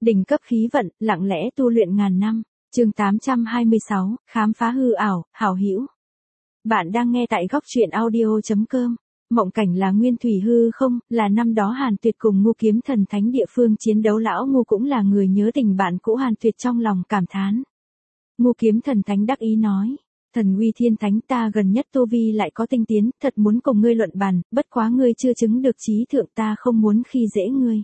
Đỉnh cấp khí vận, lặng lẽ tu luyện ngàn năm. Chương 826, khám phá hư ảo, hảo hữu. Bạn đang nghe tại góc truyện audio.com. Mộng cảnh là nguyên thủy hư không, là năm đó Hàn Tuyệt cùng Ngô Kiếm Thần Thánh địa phương chiến đấu, lão Ngô cũng là người nhớ tình bạn cũ. Hàn Tuyệt trong lòng cảm thán. Ngô Kiếm Thần Thánh đắc ý nói: Thần uy thiên thánh, ta gần nhất tu vi lại có tinh tiến, thật muốn cùng ngươi luận bàn, bất quá ngươi chưa chứng được trí thượng, ta không muốn khi dễ ngươi.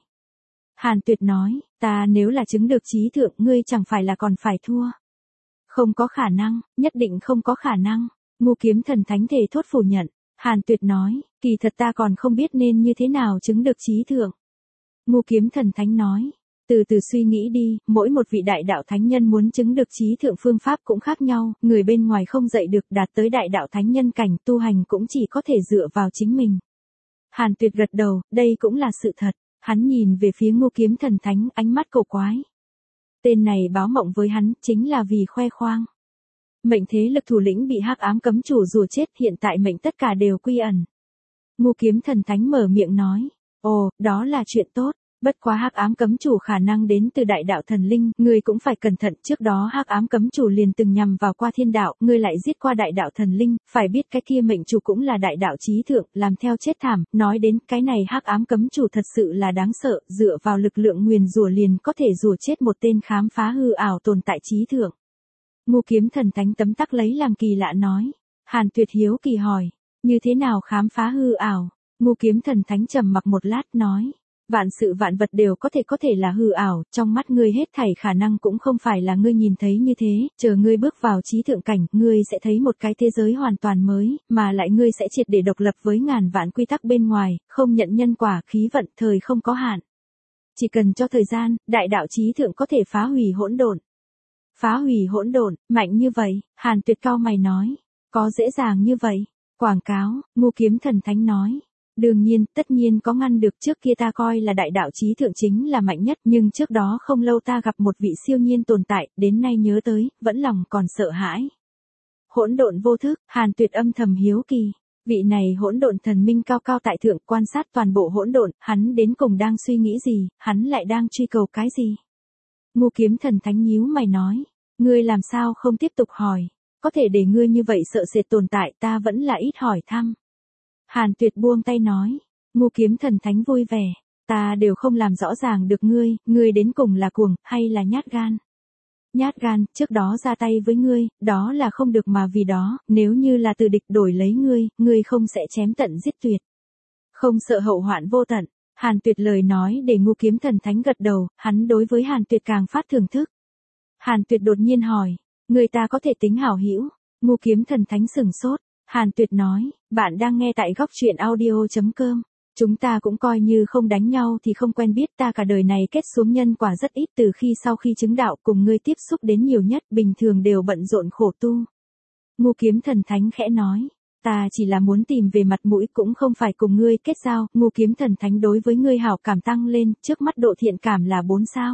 Hàn Tuyệt nói: ta nếu là chứng được trí thượng, ngươi chẳng phải là còn phải thua. Không có khả năng, nhất định không có khả năng. Ngô Kiếm Thần Thánh thề thốt phủ nhận. Hàn Tuyệt nói: kỳ thật ta còn không biết nên như thế nào chứng được trí thượng. Ngô Kiếm Thần Thánh nói: từ từ suy nghĩ đi, mỗi một vị đại đạo thánh nhân muốn chứng được trí thượng phương pháp cũng khác nhau, người bên ngoài không dạy được, đạt tới đại đạo thánh nhân cảnh tu hành cũng chỉ có thể dựa vào chính mình. Hàn Tuyệt gật đầu, đây cũng là sự thật. Hắn nhìn về phía Ngô Kiếm Thần Thánh, ánh mắt cổ quái. Tên này báo mộng với hắn, chính là vì khoe khoang. Mệnh thế lực thủ lĩnh bị hắc ám cấm chủ rùa chết, hiện tại mệnh tất cả đều quy ẩn. Ngô Kiếm Thần Thánh mở miệng nói: ồ, đó là chuyện tốt. Bất quá hắc ám cấm chủ khả năng đến từ đại đạo thần linh, ngươi cũng phải cẩn thận, trước đó hắc ám cấm chủ liền từng nhằm vào qua thiên đạo, ngươi lại giết qua đại đạo thần linh, phải biết cái kia mệnh chủ cũng là đại đạo chí thượng, làm theo chết thảm, nói đến cái này hắc ám cấm chủ thật sự là đáng sợ, dựa vào lực lượng nguyền rủa liền có thể rủa chết một tên khám phá hư ảo tồn tại chí thượng. Ngô Kiếm Thần Thánh tấm tắc lấy làm kỳ lạ nói. Hàn Tuyệt hiếu kỳ hỏi: như thế nào khám phá hư ảo? Ngô Kiếm Thần Thánh trầm mặc một lát nói: vạn sự vạn vật đều có thể là hư ảo, trong mắt ngươi hết thảy khả năng cũng không phải là ngươi nhìn thấy như thế, chờ ngươi bước vào trí thượng cảnh, ngươi sẽ thấy một cái thế giới hoàn toàn mới, mà lại ngươi sẽ triệt để độc lập với ngàn vạn quy tắc bên ngoài, không nhận nhân quả, khí vận, thời không có hạn. Chỉ cần cho thời gian, đại đạo trí thượng có thể phá hủy hỗn độn. Phá hủy hỗn độn, mạnh như vậy? Hàn Tuyệt cau mày nói. Có dễ dàng như vậy? Quảng cáo, Ngô Kiếm Thần Thánh nói. Đương nhiên, tất nhiên có ngăn được, trước kia ta coi là đại đạo chí thượng chính là mạnh nhất, nhưng trước đó không lâu ta gặp một vị siêu nhiên tồn tại, đến nay nhớ tới, vẫn lòng còn sợ hãi. Hỗn độn vô thức, Hàn Tuyệt âm thầm hiếu kỳ. Vị này hỗn độn thần minh cao cao tại thượng, quan sát toàn bộ hỗn độn, hắn đến cùng đang suy nghĩ gì, hắn lại đang truy cầu cái gì? Ngô Kiếm Thần Thánh nhíu mày nói, ngươi làm sao không tiếp tục hỏi, có thể để ngươi như vậy sợ sệt tồn tại, ta vẫn là ít hỏi thăm. Hàn Tuyệt buông tay nói. Ngô Kiếm Thần Thánh vui vẻ, ta đều không làm rõ ràng được ngươi đến cùng là cuồng, hay là nhát gan. Nhát gan, trước đó ra tay với ngươi, đó là không được, mà vì đó, nếu như là từ địch đổi lấy ngươi không sẽ chém tận giết tuyệt. Không sợ hậu hoạn vô tận. Hàn Tuyệt lời nói để Ngô Kiếm Thần Thánh gật đầu, hắn đối với Hàn Tuyệt càng phát thưởng thức. Hàn Tuyệt đột nhiên hỏi, người ta có thể tính hảo hữu? Ngô Kiếm Thần Thánh sửng sốt. Hàn Tuyệt nói, bạn đang nghe tại góc truyện audio.com. Chúng ta cũng coi như không đánh nhau thì không quen biết, ta cả đời này kết xuống nhân quả rất ít, từ khi sau khi chứng đạo cùng ngươi tiếp xúc đến nhiều nhất, bình thường đều bận rộn khổ tu. Ngô Kiếm Thần Thánh khẽ nói, ta chỉ là muốn tìm về mặt mũi, cũng không phải cùng ngươi kết giao. Ngô Kiếm Thần Thánh đối với ngươi hảo cảm tăng lên, trước mắt độ thiện cảm là 4 sao.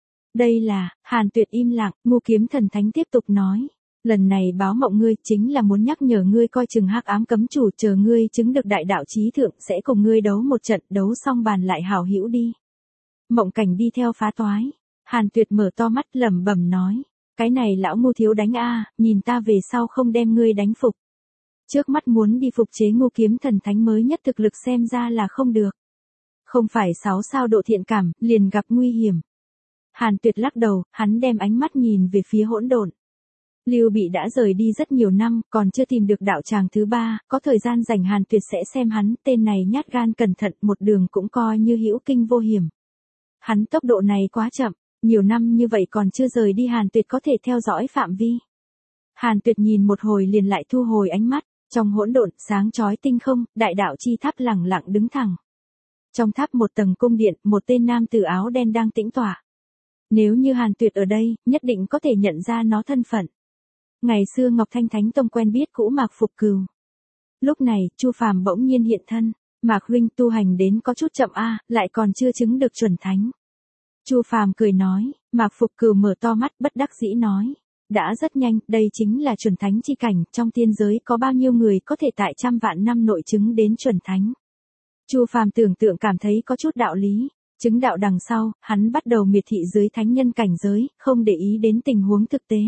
Đây là, Hàn Tuyệt im lặng, Ngô Kiếm Thần Thánh tiếp tục nói. Lần này báo mộng ngươi chính là muốn nhắc nhở ngươi coi chừng hắc ám cấm chủ, chờ ngươi chứng được đại đạo chí thượng sẽ cùng ngươi đấu một trận, đấu xong bàn lại hảo hữu đi. Mộng cảnh đi theo phá toái. Hàn Tuyệt mở to mắt lẩm bẩm nói, cái này lão Ngô thiếu đánh a, nhìn ta về sau không đem ngươi đánh phục. Trước mắt muốn đi phục chế Ngô Kiếm Thần Thánh mới nhất thực lực xem ra là không được. Không phải 6 sao độ thiện cảm, liền gặp nguy hiểm. Hàn Tuyệt lắc đầu, hắn đem ánh mắt nhìn về phía hỗn độn. Lưu Bị đã rời đi rất nhiều năm, còn chưa tìm được đạo tràng thứ 3, có thời gian rảnh Hàn Tuyệt sẽ xem hắn, tên này nhát gan cẩn thận, một đường cũng coi như hữu kinh vô hiểm. Hắn tốc độ này quá chậm, nhiều năm như vậy còn chưa rời đi, Hàn Tuyệt có thể theo dõi phạm vi. Hàn Tuyệt nhìn một hồi liền lại thu hồi ánh mắt, trong hỗn độn, sáng chói tinh không, đại đạo chi tháp lẳng lặng đứng thẳng. Trong tháp một tầng cung điện, một tên nam tử áo đen đang tĩnh tọa. Nếu như Hàn Tuyệt ở đây, nhất định có thể nhận ra nó thân phận. Ngày xưa Ngọc Thanh Thánh Tông quen biết cũ Mạc Phục Cừu. Lúc này, Chu Phàm bỗng nhiên hiện thân, Mạc huynh tu hành đến có chút chậm a, lại còn chưa chứng được chuẩn thánh. Chu Phàm cười nói, Mạc Phục Cừu mở to mắt bất đắc dĩ nói, đã rất nhanh, đây chính là chuẩn thánh chi cảnh, trong tiên giới có bao nhiêu người có thể tại 100 vạn năm nội chứng đến chuẩn thánh. Chu Phàm tưởng tượng cảm thấy có chút đạo lý. Chứng đạo đằng sau, hắn bắt đầu miệt thị dưới thánh nhân cảnh giới, không để ý đến tình huống thực tế.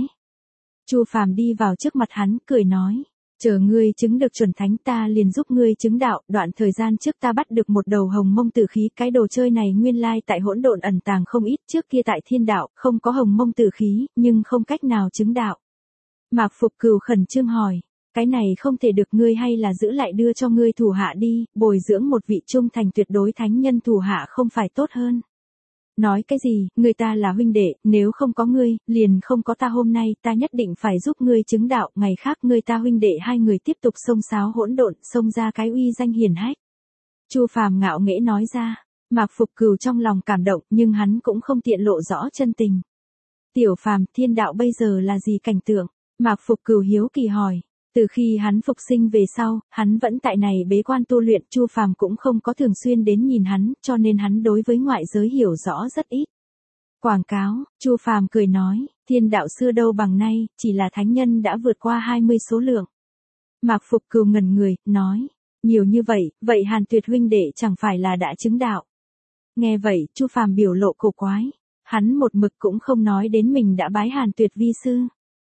Chu Phàm đi vào trước mặt hắn, cười nói, chờ ngươi chứng được chuẩn thánh ta liền giúp ngươi chứng đạo, đoạn thời gian trước ta bắt được một đầu hồng mông tử khí, cái đồ chơi này nguyên lai tại hỗn độn ẩn tàng không ít, trước kia tại thiên đạo, không có hồng mông tử khí, nhưng không cách nào chứng đạo. Mạc Phục Cửu khẩn trương hỏi, cái này không thể được, ngươi hay là giữ lại đưa cho ngươi thủ hạ đi, bồi dưỡng một vị trung thành tuyệt đối thánh nhân thủ hạ không phải tốt hơn. Nói cái gì, người ta là huynh đệ, nếu không có ngươi, liền không có ta hôm nay, ta nhất định phải giúp ngươi chứng đạo, ngày khác ngươi ta huynh đệ hai người tiếp tục xông xáo hỗn độn, xông ra cái uy danh hiển hách. Chu Phàm ngạo nghễ nói ra, Mạc Phục Cửu trong lòng cảm động, nhưng hắn cũng không tiện lộ rõ chân tình. Tiểu Phàm, thiên đạo bây giờ là gì cảnh tượng? Mạc Phục Cửu hiếu kỳ hỏi. Từ khi hắn phục sinh về sau, hắn vẫn tại này bế quan tu luyện, Chu Phàm cũng không có thường xuyên đến nhìn hắn, cho nên hắn đối với ngoại giới hiểu rõ rất ít. Quảng cáo, Chu Phàm cười nói, thiên đạo xưa đâu bằng nay, chỉ là thánh nhân đã vượt qua 20 số lượng. Mạc Phục Cửu ngẩn người, nói, nhiều như vậy, vậy Hàn Tuyệt huynh đệ chẳng phải là đã chứng đạo. Nghe vậy, Chu Phàm biểu lộ cổ quái, hắn một mực cũng không nói đến mình đã bái Hàn Tuyệt vi sư.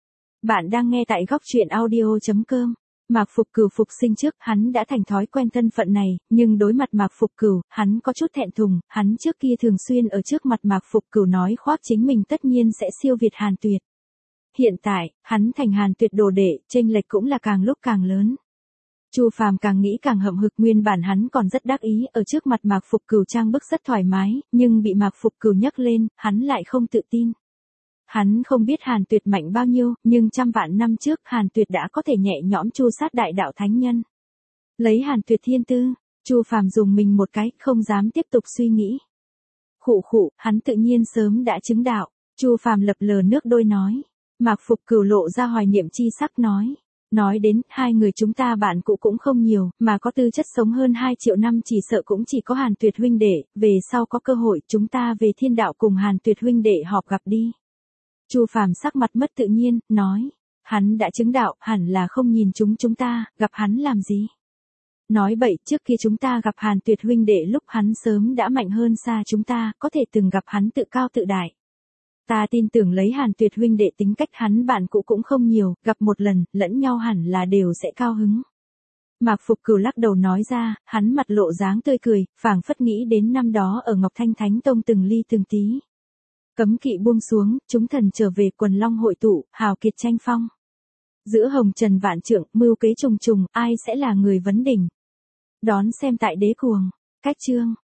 Bạn đang nghe tại góc truyện audio.com. Mạc Phục Cửu phục sinh trước, hắn đã thành thói quen thân phận này, nhưng đối mặt Mạc Phục Cửu, hắn có chút thẹn thùng, hắn trước kia thường xuyên ở trước mặt Mạc Phục Cửu nói khoác chính mình tất nhiên sẽ siêu việt Hàn Tuyệt. Hiện tại, hắn thành Hàn Tuyệt đồ đệ, chênh lệch cũng là càng lúc càng lớn. Chu Phàm càng nghĩ càng hậm hực, nguyên bản hắn còn rất đắc ý, ở trước mặt Mạc Phục Cửu trang bức rất thoải mái, nhưng bị Mạc Phục Cửu nhắc lên, hắn lại không tự tin. Hắn không biết Hàn Tuyệt mạnh bao nhiêu, nhưng trăm vạn năm trước Hàn Tuyệt đã có thể nhẹ nhõm chu sát đại đạo thánh nhân. Lấy Hàn Tuyệt thiên tư, Chu Phàm dùng mình một cái, không dám tiếp tục suy nghĩ. Khụ khụ, hắn tự nhiên sớm đã chứng đạo. Chu Phàm lập lờ nước đôi nói. Mạc Phục Cửu lộ ra hoài niệm chi sắc nói. Nói đến, hai người chúng ta bạn cũ cũng không nhiều, mà có tư chất sống hơn 2 triệu năm chỉ sợ cũng chỉ có Hàn Tuyệt huynh đệ, về sau có cơ hội chúng ta về thiên đạo cùng Hàn Tuyệt huynh đệ họp gặp đi. Chu Phàm sắc mặt mất tự nhiên, nói, hắn đã chứng đạo, hẳn là không nhìn chúng ta, gặp hắn làm gì? Nói bậy, trước khi chúng ta gặp Hàn Tuyệt huynh đệ lúc hắn sớm đã mạnh hơn xa chúng ta, có thể từng gặp hắn tự cao tự đại. Ta tin tưởng lấy Hàn Tuyệt huynh đệ tính cách hắn bạn cũ cũng không nhiều, gặp một lần, lẫn nhau hẳn là đều sẽ cao hứng. Mạc Phục Cửu lắc đầu nói ra, hắn mặt lộ dáng tươi cười, phảng phất nghĩ đến năm đó ở Ngọc Thanh Thánh Tông từng ly từng tí. Cấm kỵ buông xuống, chúng thần trở về, quần long hội tụ, hào kiệt tranh phong. Giữa hồng trần vạn trượng, mưu kế trùng trùng, ai sẽ là người vấn đỉnh? Đón xem tại Đế Cuồng. Cách chương